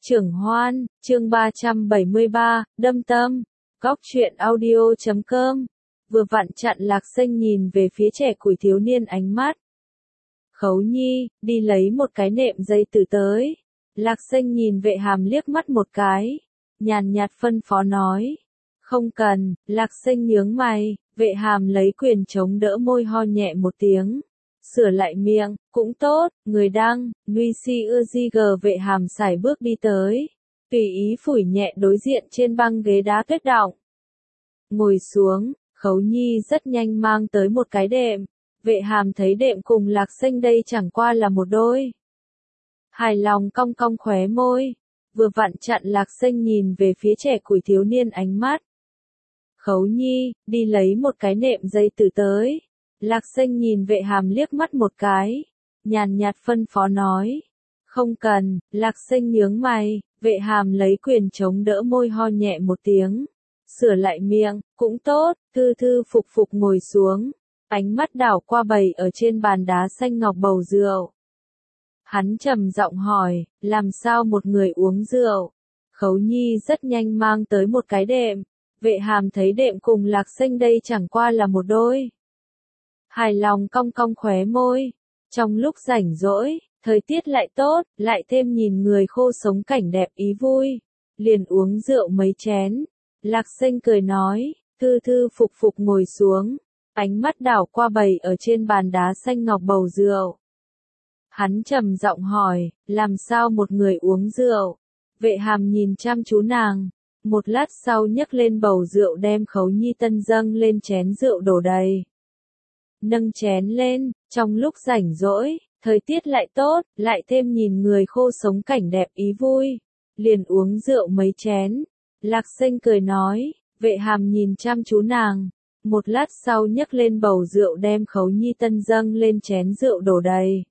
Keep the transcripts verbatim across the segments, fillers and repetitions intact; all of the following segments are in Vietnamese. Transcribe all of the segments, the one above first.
Trưởng Hoan, chương ba trăm bảy mươi ba, đâm tâm, góc truyện audio chấm com, vừa vặn chặn Lạc Xanh nhìn về phía trẻ củi thiếu niên ánh mắt. Khấu Nhi, đi lấy một cái nệm dây tử tới. Lạc Xanh nhìn Vệ Hàm liếc mắt một cái, nhàn nhạt phân phó nói. Không cần, Lạc Xanh nhướng mày, Vệ Hàm lấy quyền chống đỡ môi ho nhẹ một tiếng. Sửa lại miệng, cũng tốt, người đăng, Nuy Si ưa di gờ Vệ Hàm sải bước đi tới. Tùy ý phủi nhẹ đối diện trên băng ghế đá tuyết đọng. Ngồi xuống, Khấu Nhi rất nhanh mang tới một cái đệm. Vệ Hàm thấy đệm cùng Lạc Xanh đây chẳng qua là một đôi. Hài lòng cong cong khóe môi, vừa vặn chặn Lạc Xanh nhìn về phía trẻ củi thiếu niên ánh mắt. Khấu Nhi, đi lấy một cái nệm dây tử tới. Lạc Xanh nhìn Vệ Hàm liếc mắt một cái, nhàn nhạt phân phó nói. Không cần, Lạc Xanh nhướng mày, Vệ Hàm lấy quyền chống đỡ môi ho nhẹ một tiếng. Sửa lại miệng, cũng tốt, thư thư phục phục ngồi xuống. Ánh mắt đảo qua bầy ở trên bàn đá xanh ngọc bầu rượu. Hắn trầm giọng hỏi, làm sao một người uống rượu? Khấu Nhi rất nhanh mang tới một cái đệm. Vệ Hàm thấy đệm cùng Lạc Xanh đây chẳng qua là một đôi. Hài lòng cong cong khóe môi. Trong lúc rảnh rỗi, thời tiết lại tốt, lại thêm nhìn người khô sống cảnh đẹp ý vui. Liền uống rượu mấy chén. Lạc Xanh cười nói, thư thư phục phục ngồi xuống. Ánh mắt đảo qua bầy ở trên bàn đá xanh ngọc bầu rượu. Hắn trầm giọng hỏi, làm sao một người uống rượu? Vệ Hàm nhìn chăm chú nàng. Một lát sau nhấc lên bầu rượu đem Khấu Nhi tân dâng lên chén rượu đổ đầy. Nâng chén lên, trong lúc rảnh rỗi, thời tiết lại tốt, lại thêm nhìn người khô sống cảnh đẹp ý vui. Liền uống rượu mấy chén. Lạc Xanh cười nói, Vệ Hàm nhìn chăm chú nàng. Một lát sau nhấc lên bầu rượu đem Khấu Nhi tân dâng lên chén rượu đổ đầy.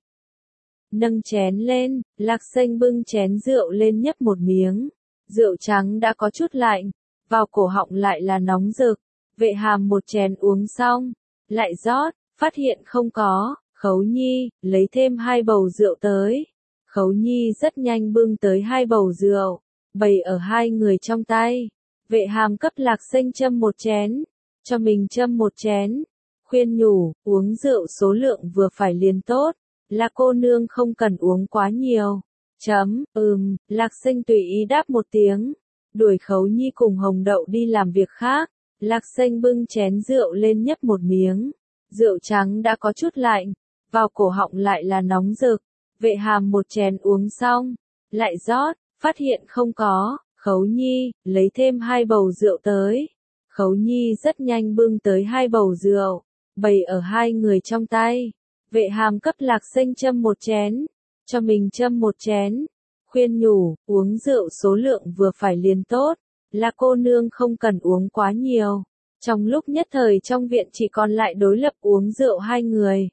Nâng chén lên, Lạc Xanh bưng chén rượu lên nhấp một miếng. Rượu trắng đã có chút lạnh, vào cổ họng lại là nóng rực. Vệ Hàm một chén uống xong, lại rót, phát hiện không có. Khấu Nhi, lấy thêm hai bầu rượu tới. Khấu Nhi rất nhanh bưng tới hai bầu rượu, bày ở hai người trong tay. Vệ Hàm cấp Lạc Xanh châm một chén, cho mình châm một chén. Khuyên nhủ, uống rượu số lượng vừa phải liền tốt, là cô nương không cần uống quá nhiều. Chấm, ừm, Lạc Xanh tùy ý đáp một tiếng. Đuổi Khấu Nhi cùng Hồng Đậu đi làm việc khác. Lạc Xanh bưng chén rượu lên nhấp một miếng. Rượu trắng đã có chút lạnh, vào cổ họng lại là nóng rực. Vệ Hàm một chén uống xong, lại rót, phát hiện không có. Khấu Nhi, lấy thêm hai bầu rượu tới. Khấu Nhi rất nhanh bưng tới hai bầu rượu, bày ở hai người trong tay. Vệ Hàm cấp Lạc Xanh châm một chén, cho mình châm một chén. Khuyên nhủ, uống rượu số lượng vừa phải liền tốt, là cô nương không cần uống quá nhiều. Trong lúc nhất thời trong viện chỉ còn lại đối lập uống rượu hai người.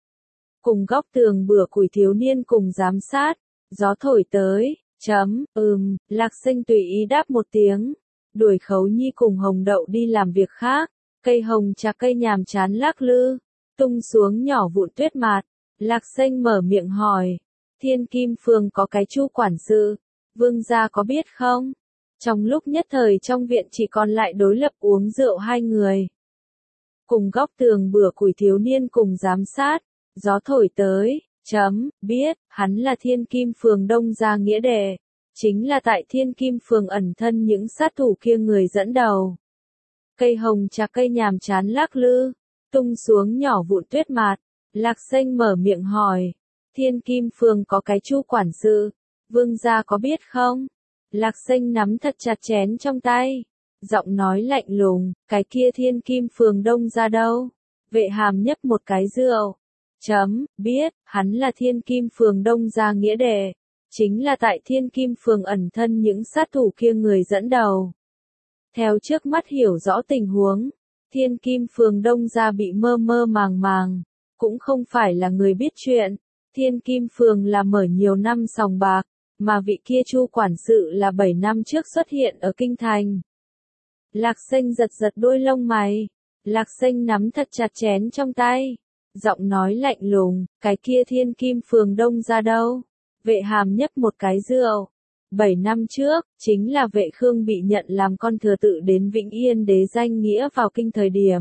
Cùng góc tường bữa củi thiếu niên cùng giám sát, gió thổi tới, chấm, ừm, Lạc Xanh tùy ý đáp một tiếng. Đuổi Khấu Nhi cùng Hồng Đậu đi làm việc khác. Cây hồng trà cây nhàm chán lắc lư, tung xuống nhỏ vụn tuyết mạt. Lạc Xanh mở miệng hỏi, Thiên Kim Phường có cái Chu quản sự, vương gia có biết không? Trong lúc nhất thời trong viện chỉ còn lại đối lập uống rượu hai người. Cùng góc tường bữa củi thiếu niên cùng giám sát, gió thổi tới, chấm, biết, hắn là Thiên Kim Phường Đông gia nghĩa đệ. Chính là tại Thiên Kim Phường ẩn thân những sát thủ kia người dẫn đầu. Cây hồng trà cây nhàm chán lắc lư, tung xuống nhỏ vụn tuyết mạt. Lạc Xanh mở miệng hỏi, Thiên Kim Phường có cái Chu quản sự, vương gia có biết không? Lạc Xanh nắm thật chặt chén trong tay, giọng nói lạnh lùng, cái kia Thiên Kim Phường Đông gia đâu? Vệ Hàm nhấp một cái rượu, chấm, biết, hắn là Thiên Kim Phường Đông gia nghĩa đệ. Chính là tại Thiên Kim Phường ẩn thân những sát thủ kia người dẫn đầu. Theo trước mắt hiểu rõ tình huống, Thiên Kim Phường Đông gia bị mơ mơ màng màng, cũng không phải là người biết chuyện. Thiên Kim Phường là mở nhiều năm sòng bạc, mà vị kia Chu quản sự là bảy năm trước xuất hiện ở Kinh Thành. Lạc Xanh giật giật đôi lông mày, Lạc Xanh nắm thật chặt chén trong tay, giọng nói lạnh lùng, cái kia Thiên Kim Phường Đông gia đâu? Vệ Hàm nhấp một cái rượu, Bảy năm trước, chính là Vệ Khương bị nhận làm con thừa tự đến Vĩnh Yên đế danh nghĩa vào kinh thời điểm.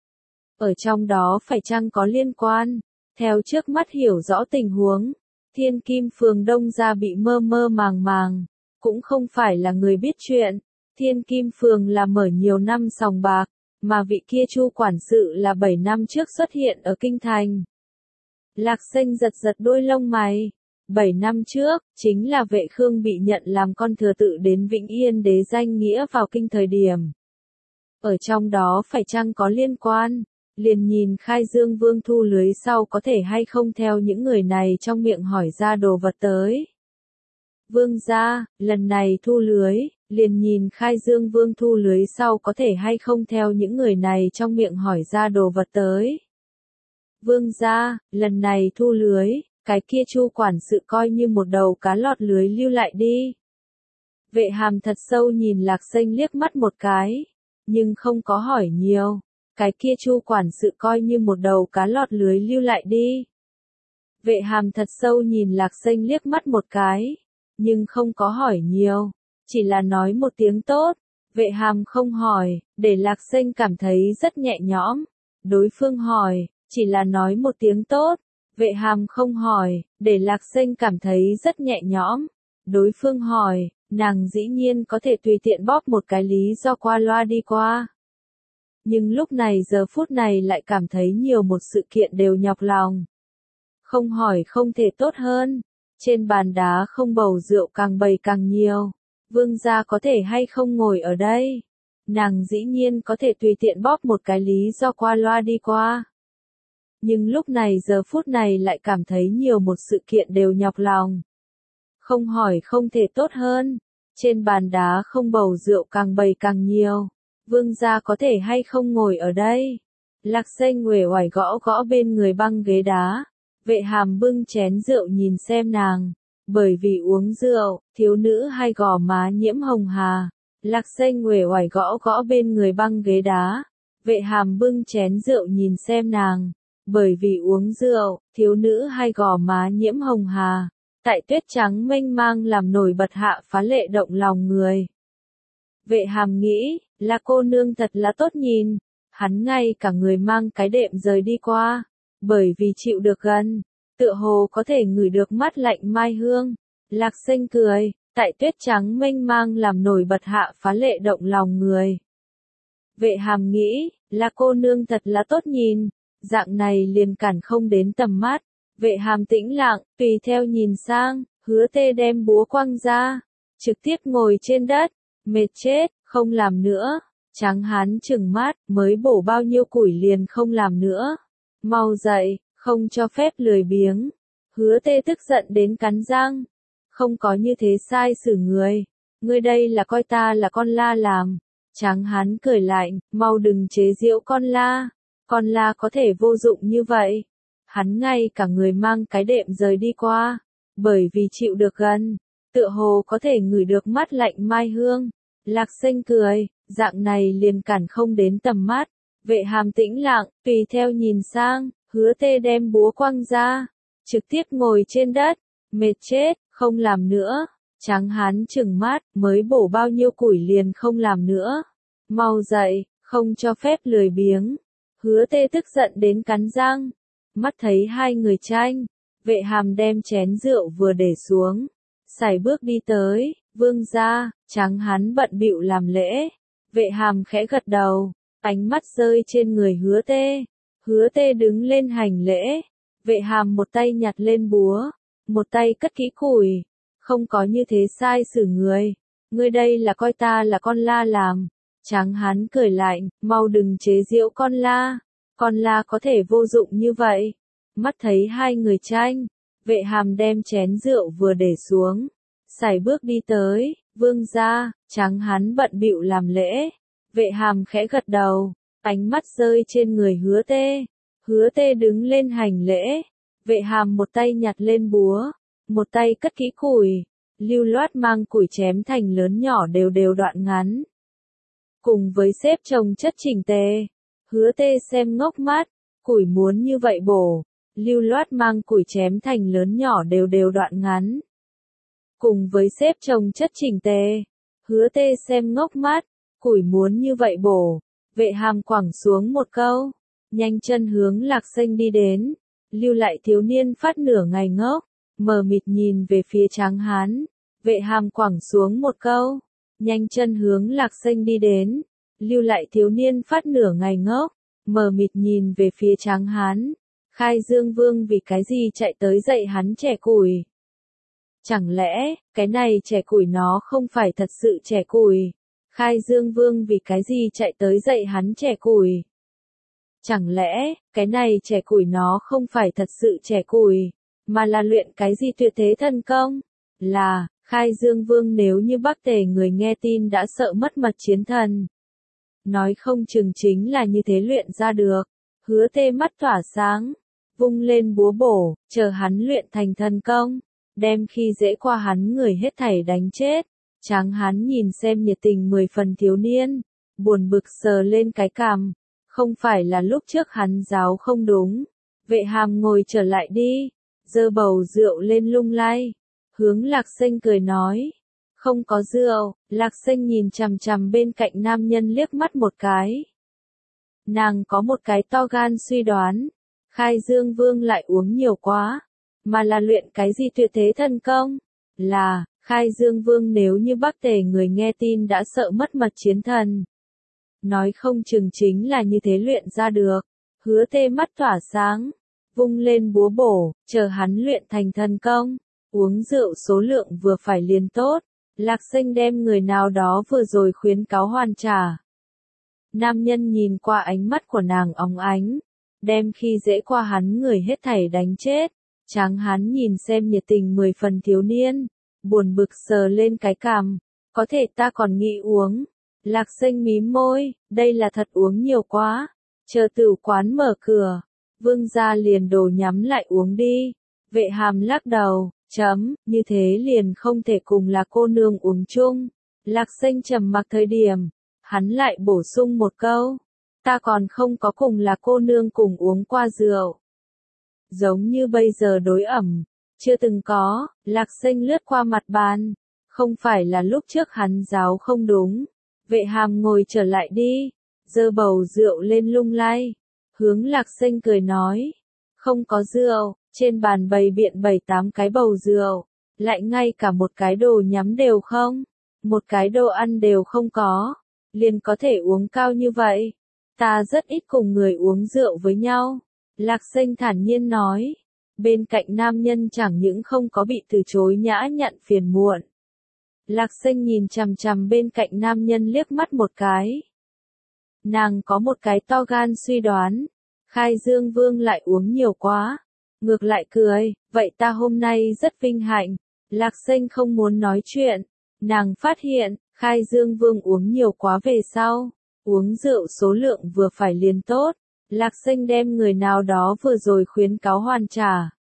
Ở trong đó phải chăng có liên quan? Theo trước mắt hiểu rõ tình huống, Thiên Kim Phường Đông gia bị mơ mơ màng màng, cũng không phải là người biết chuyện. Thiên Kim Phường là mở nhiều năm sòng bạc, mà vị kia Chu quản sự là bảy năm trước xuất hiện ở kinh thành. Lạc Xanh giật giật đôi lông mày. Bảy năm trước, chính là Vệ Khương bị nhận làm con thừa tự đến Vĩnh Yên đế danh nghĩa vào kinh thời điểm. Ở trong đó phải chăng có liên quan? Liền nhìn Khai Dương Vương thu lưới sau có thể hay không theo những người này trong miệng hỏi ra đồ vật tới. Vương gia, lần này thu lưới, liền nhìn Khai Dương Vương thu lưới sau có thể hay không theo những người này trong miệng hỏi ra đồ vật tới. Vương gia, lần này thu lưới, cái kia Chu quản sự coi như một đầu cá lọt lưới lưu lại đi. Vệ Hàm thật sâu nhìn Lạc Xanh liếc mắt một cái, nhưng không có hỏi nhiều. Cái kia Chu quản sự coi như một đầu cá lọt lưới lưu lại đi. Vệ Hàm thật sâu nhìn Lạc Xanh liếc mắt một cái, nhưng không có hỏi nhiều, chỉ là nói một tiếng tốt. Vệ Hàm không hỏi, để Lạc Xanh cảm thấy rất nhẹ nhõm. Đối phương hỏi, chỉ là nói một tiếng tốt. Vệ Hàm không hỏi, để Lạc Xanh cảm thấy rất nhẹ nhõm. Đối phương hỏi, nàng dĩ nhiên có thể tùy tiện bóp một cái lý do qua loa đi qua. Nhưng lúc này giờ phút này lại cảm thấy nhiều một sự kiện đều nhọc lòng. Không hỏi không thể tốt hơn. Trên bàn đá không bầu rượu càng bày càng nhiều. Vương gia có thể hay không ngồi ở đây? Nàng dĩ nhiên có thể tùy tiện bóp một cái lý do qua loa đi qua. Nhưng lúc này giờ phút này lại cảm thấy nhiều một sự kiện đều nhọc lòng. Không hỏi không thể tốt hơn. Trên bàn đá không bầu rượu càng bày càng nhiều. Vương gia có thể hay không ngồi ở đây? Lạc Xanh uể oải gõ gõ bên người băng ghế đá. Vệ Hàm bưng chén rượu nhìn xem nàng. Bởi vì uống rượu, thiếu nữ hai gò má nhiễm hồng hà. Lạc Xanh uể oải gõ gõ bên người băng ghế đá. Vệ Hàm bưng chén rượu nhìn xem nàng. Bởi vì uống rượu, thiếu nữ hai gò má nhiễm hồng hà. Tại tuyết trắng mênh mang làm nổi bật hạ phá lệ động lòng người. Vệ Hàm nghĩ, là cô nương thật là tốt nhìn. Hắn ngay cả người mang cái đệm rời đi qua. Bởi vì chịu được gần, tựa hồ có thể ngửi được mát lạnh mai hương. Lạc Xanh cười, tại tuyết trắng mênh mang làm nổi bật hạ phá lệ động lòng người. Vệ Hàm nghĩ, là cô nương thật là tốt nhìn. Dạng này liền cản không đến tầm mắt. Vệ Hàm tĩnh lặng, tùy theo nhìn sang, Hứa Tê đem búa quăng ra. Trực tiếp ngồi trên đất, mệt chết, không làm nữa. Tráng hán trừng mắt, mới bổ bao nhiêu củi liền không làm nữa. Mau dậy, không cho phép lười biếng. Hứa Tê tức giận đến cắn răng. Không có như thế sai xử người. Ngươi đây là coi ta là con la làm. Tráng hán cười lạnh, mau đừng chế giễu con la. Con la có thể vô dụng như vậy. Hắn ngay cả người mang cái đệm rời đi qua. Bởi vì chịu được gần, tựa hồ có thể ngửi được mát lạnh mai hương. Lạc Xanh cười, dạng này liền cản không đến tầm mắt. Vệ Hàm tĩnh lặng, tùy theo nhìn sang, Hứa Tê đem búa quăng ra. Trực tiếp ngồi trên đất, mệt chết, không làm nữa. Tráng hán trừng mắt, mới bổ bao nhiêu củi liền không làm nữa. Mau dậy, không cho phép lười biếng. Hứa Tê tức giận đến cắn răng. Mắt thấy hai người tranh. Vệ Hàm đem chén rượu vừa để xuống. Sải bước đi tới, vương gia, tráng hán bận bịu làm lễ. Vệ Hàm khẽ gật đầu, ánh mắt rơi trên người Hứa Tê. Hứa Tê đứng lên hành lễ. Vệ Hàm một tay nhặt lên búa, một tay cất kỹ củi. Không có như thế sai xử người. Ngươi đây là coi ta là con la làm. Tráng hán cười lạnh, mau đừng chế giễu con la. Con la có thể vô dụng như vậy. Mắt thấy hai người tranh. Vệ Hàm đem chén rượu vừa để xuống. Sải bước đi tới, vương gia, tráng hán bận bịu làm lễ. Vệ Hàm khẽ gật đầu, ánh mắt rơi trên người Hứa Tê. Hứa Tê đứng lên hành lễ. Vệ Hàm một tay nhặt lên búa, một tay cất kỹ củi. Lưu loát mang củi chém thành lớn nhỏ đều đều đoạn ngắn. Cùng với xếp chồng chất chỉnh tề. Hứa Tê xem ngốc mắt, củi muốn như vậy bổ. Lưu loát mang củi chém thành lớn nhỏ đều đều đoạn ngắn. cùng với xếp chồng chất chỉnh tề. Hứa Tê xem ngốc mắt, củi muốn như vậy bổ. Vệ Hàm quẳng xuống một câu, nhanh chân hướng Lạc Xanh đi đến, lưu lại thiếu niên phát nửa ngày ngốc, mờ mịt nhìn về phía Tráng Hán. Vệ Hàm quẳng xuống một câu, nhanh chân hướng Lạc Xanh đi đến, lưu lại thiếu niên phát nửa ngày ngốc, mờ mịt nhìn về phía Tráng Hán. Khai Dương Vương vì cái gì chạy tới dạy hắn chẻ củi? Chẳng lẽ, cái này chẻ củi nó không phải thật sự chẻ củi? Khai Dương Vương vì cái gì chạy tới dạy hắn chẻ củi? Chẳng lẽ, cái này chẻ củi nó không phải thật sự chẻ củi, mà là luyện cái gì tuyệt thế thần công? Là, Khai Dương Vương nếu như Bắc Tề người nghe tin đã sợ mất mật chiến thần. Nói không chừng chính là như thế luyện ra được. Hứa Tê mắt tỏa sáng, vung lên búa bổ, chờ hắn luyện thành thần công, đem khi dễ qua hắn người hết thảy đánh chết. Tráng Hán nhìn xem nhiệt tình mười phần thiếu niên, buồn bực sờ lên cái cằm, không phải là lúc trước hắn giáo không đúng. Vệ Hàm ngồi trở lại đi, giơ bầu rượu lên lung lay, hướng Lạc Xanh cười nói, không có rượu. Lạc Xanh nhìn chằm chằm bên cạnh nam nhân liếc mắt một cái. Nàng có một cái to gan suy đoán, Khai Dương Vương lại uống nhiều quá, mà là luyện cái gì tuyệt thế thần công? Là, Khai Dương Vương nếu như Bắc Tề người nghe tin đã sợ mất mật chiến thần. Nói không chừng chính là như thế luyện ra được. Hứa Tê mắt tỏa sáng, vung lên búa bổ, chờ hắn luyện thành thần công, uống rượu số lượng vừa phải liền tốt. Lạc Xanh đem người nào đó vừa rồi khuyến cáo hoàn trả. Nam nhân nhìn qua ánh mắt của nàng óng ánh, đem khi dễ qua hắn người hết thảy đánh chết. Tráng Hán nhìn xem nhiệt tình mười phần thiếu niên, buồn bực sờ lên cái cằm, có thể ta còn nghĩ uống. Lạc Xanh mím môi, đây là thật uống nhiều quá, chờ tửu quán mở cửa, Vương gia liền đổ nhắm lại uống đi. Vệ Hàm lắc đầu, chấm, như thế liền không thể cùng là cô nương uống chung. Lạc Xanh trầm mặc thời điểm, hắn lại bổ sung một câu, ta còn không có cùng là cô nương cùng uống qua rượu. Giống như bây giờ đối ẩm, chưa từng có. Lạc Xanh lướt qua mặt bàn, không phải là lúc trước hắn giáo không đúng. Vệ Hàm ngồi trở lại đi, giơ bầu rượu lên lung lay, hướng Lạc Xanh cười nói, không có rượu. Trên bàn bày biện bảy tám cái bầu rượu, lại ngay cả một cái đồ nhắm đều không, một cái đồ ăn đều không có, liền có thể uống cao như vậy. Ta rất ít cùng người uống rượu với nhau. Lạc Xanh thản nhiên nói, bên cạnh nam nhân chẳng những không có bị từ chối nhã nhặn phiền muộn. Lạc Xanh nhìn chằm chằm bên cạnh nam nhân liếc mắt một cái. Nàng có một cái to gan suy đoán, Khai Dương Vương lại uống nhiều quá. Ngược lại cười, vậy ta hôm nay rất vinh hạnh. Lạc Xanh không muốn nói chuyện, nàng phát hiện, Khai Dương Vương uống nhiều quá về sau, uống rượu số lượng vừa phải liền tốt. Lạc Xanh đem người nào đó vừa rồi khuyến cáo hoàn trả.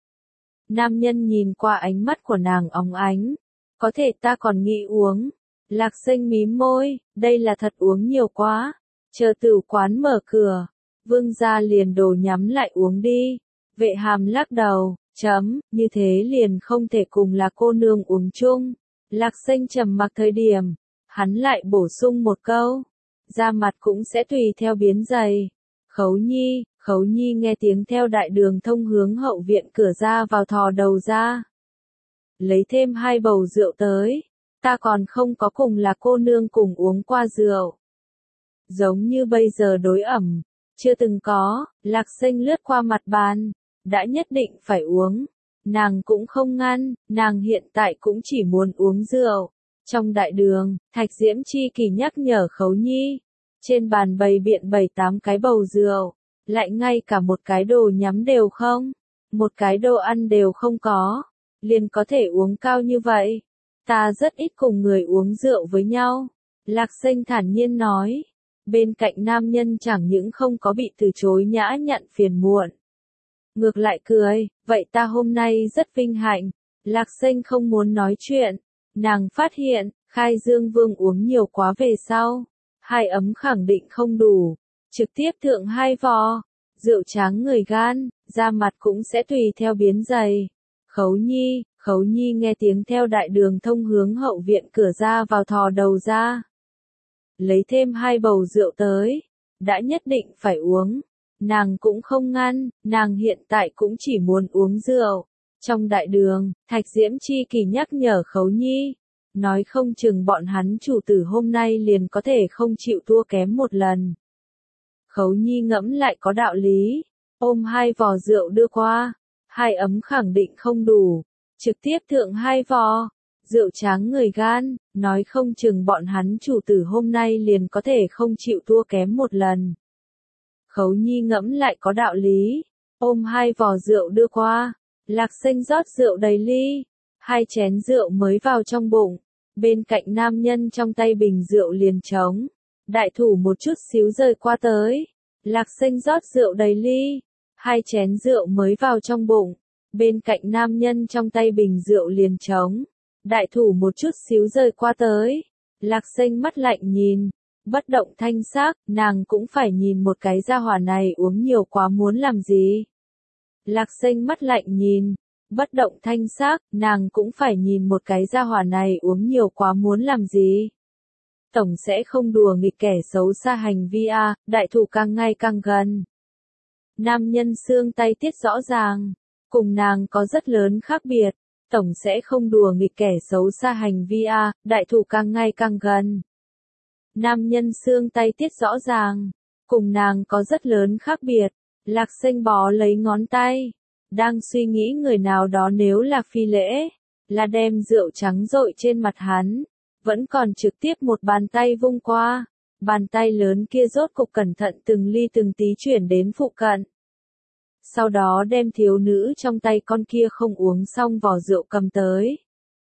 Nam nhân nhìn qua ánh mắt của nàng óng ánh, có thể ta còn nghĩ uống. Lạc Xanh mím môi, đây là thật uống nhiều quá, chờ tửu quán mở cửa, Vương gia liền đổ nhắm lại uống đi. Vệ Hàm lắc đầu, chấm, như thế liền không thể cùng là cô nương uống chung. Lạc Xanh trầm mặc thời điểm, hắn lại bổ sung một câu, da mặt cũng sẽ tùy theo biến dày. Khấu Nhi, Khấu Nhi nghe tiếng theo đại đường thông hướng hậu viện cửa ra vào thò đầu ra. Lấy thêm hai bầu rượu tới, ta còn không có cùng là cô nương cùng uống qua rượu. Giống như bây giờ đối ẩm, chưa từng có. Lạc Xanh lướt qua mặt bàn, đã nhất định phải uống. Nàng cũng không ngăn, nàng hiện tại cũng chỉ muốn uống rượu. Trong đại đường, Thạch Diễm Chi kỳ nhắc nhở Khấu Nhi. Trên bàn bày biện bảy tám cái bầu rượu, lại ngay cả một cái đồ nhắm đều không, một cái đồ ăn đều không có, liền có thể uống cao như vậy. Ta rất ít cùng người uống rượu với nhau. Lạc Xanh thản nhiên nói. Bên cạnh nam nhân chẳng những không có bị từ chối nhã nhặn phiền muộn. Ngược lại cười, vậy ta hôm nay rất vinh hạnh. Lạc Xanh không muốn nói chuyện. Nàng phát hiện, Khai Dương Vương uống nhiều quá về sau. Hai ấm khẳng định không đủ. Trực tiếp thượng hai vò. Rượu tráng người gan, da mặt cũng sẽ tùy theo biến dày. Khấu Nhi, Khấu Nhi nghe tiếng theo đại đường thông hướng hậu viện cửa ra vào thò đầu ra. Lấy thêm hai bầu rượu tới, đã nhất định phải uống. Nàng cũng không ngăn, nàng hiện tại cũng chỉ muốn uống rượu. Trong đại đường, Thạch Diễm Chi Kỳ nhắc nhở Khấu Nhi, nói không chừng bọn hắn chủ tử hôm nay liền có thể không chịu thua kém một lần. Khấu Nhi ngẫm lại có đạo lý, ôm hai vò rượu đưa qua, hai ấm khẳng định không đủ, trực tiếp thượng hai vò, rượu tráng người gan, nói không chừng bọn hắn chủ tử hôm nay liền có thể không chịu thua kém một lần. Khấu Nhi ngẫm lại có đạo lý, ôm hai vò rượu đưa qua, Lạc Sinh rót rượu đầy ly, hai chén rượu mới vào trong bụng, bên cạnh nam nhân trong tay bình rượu liền trống, đại thủ một chút xíu rơi qua tới, Lạc Sinh rót rượu đầy ly, hai chén rượu mới vào trong bụng, bên cạnh nam nhân trong tay bình rượu liền trống, đại thủ một chút xíu rơi qua tới, Lạc Sinh mắt lạnh nhìn, bất động thanh sắc, nàng cũng phải nhìn một cái gia hỏa này uống nhiều quá muốn làm gì. Lạc Sinh mắt lạnh nhìn, bất động thanh sắc, nàng cũng phải nhìn một cái gia hỏa này uống nhiều quá muốn làm gì. Tổng sẽ không đùa nghịch kẻ xấu xa hành vi a, đại thủ càng ngày càng gần. Nam nhân xương tay tiết rõ ràng, cùng nàng có rất lớn khác biệt, tổng sẽ không đùa nghịch kẻ xấu xa hành vi a, đại thủ càng ngày càng gần. Nam nhân xương tay tiết rõ ràng, cùng nàng có rất lớn khác biệt, Lạc Sinh bó lấy ngón tay, đang suy nghĩ người nào đó nếu là phi lễ, là đem rượu trắng rội trên mặt hắn, vẫn còn trực tiếp một bàn tay vung qua, bàn tay lớn kia rốt cục cẩn thận từng ly từng tí chuyển đến phụ cận. Sau đó đem thiếu nữ trong tay con kia không uống xong vò rượu cầm tới.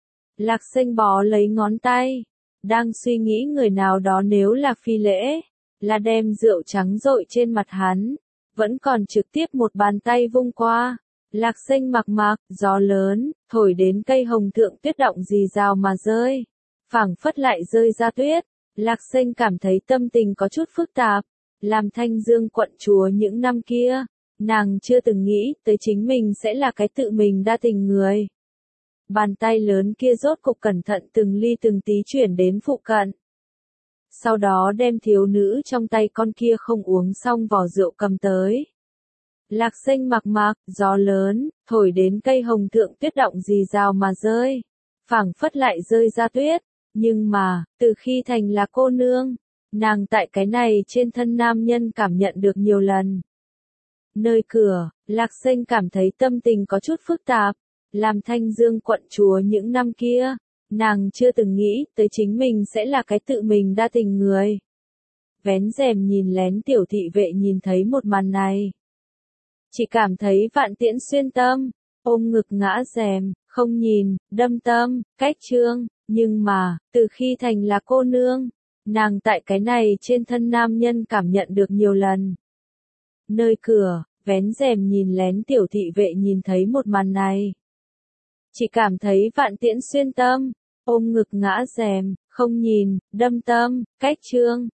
Lạc Sinh bó lấy ngón tay, đang suy nghĩ người nào đó nếu là phi lễ, là đem rượu trắng rội trên mặt hắn, vẫn còn trực tiếp một bàn tay vung qua. Lạc Sinh mặc mặc, gió lớn, thổi đến cây hồng thượng tuyết động rì rào mà rơi, phảng phất lại rơi ra tuyết. Lạc Sinh cảm thấy tâm tình có chút phức tạp, làm Thanh Dương quận chúa những năm kia, nàng chưa từng nghĩ tới chính mình sẽ là cái tự mình đa tình người. Bàn tay lớn kia rốt cục cẩn thận từng ly từng tí chuyển đến phụ cận. Sau đó đem thiếu nữ trong tay con kia không uống xong vò rượu cầm tới. Lạc Sinh mặc mặc, gió lớn, thổi đến cây hồng thượng tuyết động rì rào mà rơi, phảng phất lại rơi ra tuyết. Nhưng mà, từ khi thành là cô nương, nàng tại cái này trên thân nam nhân cảm nhận được nhiều lần. Nơi cửa, Lạc Sinh cảm thấy tâm tình có chút phức tạp, làm Thanh Dương quận chúa những năm kia, nàng chưa từng nghĩ tới chính mình sẽ là cái tự mình đa tình người. Vén rèm nhìn lén tiểu thị vệ nhìn thấy một màn này, chỉ cảm thấy vạn tiễn xuyên tâm, ôm ngực ngã rèm, không nhìn, đâm tâm, cách trương, nhưng mà, từ khi thành là cô nương, nàng tại cái này trên thân nam nhân cảm nhận được nhiều lần. Nơi cửa, vén rèm nhìn lén tiểu thị vệ nhìn thấy một màn này, chỉ cảm thấy vạn tiễn xuyên tâm, ôm ngực ngã rèm, không nhìn, đâm tâm, cách trương,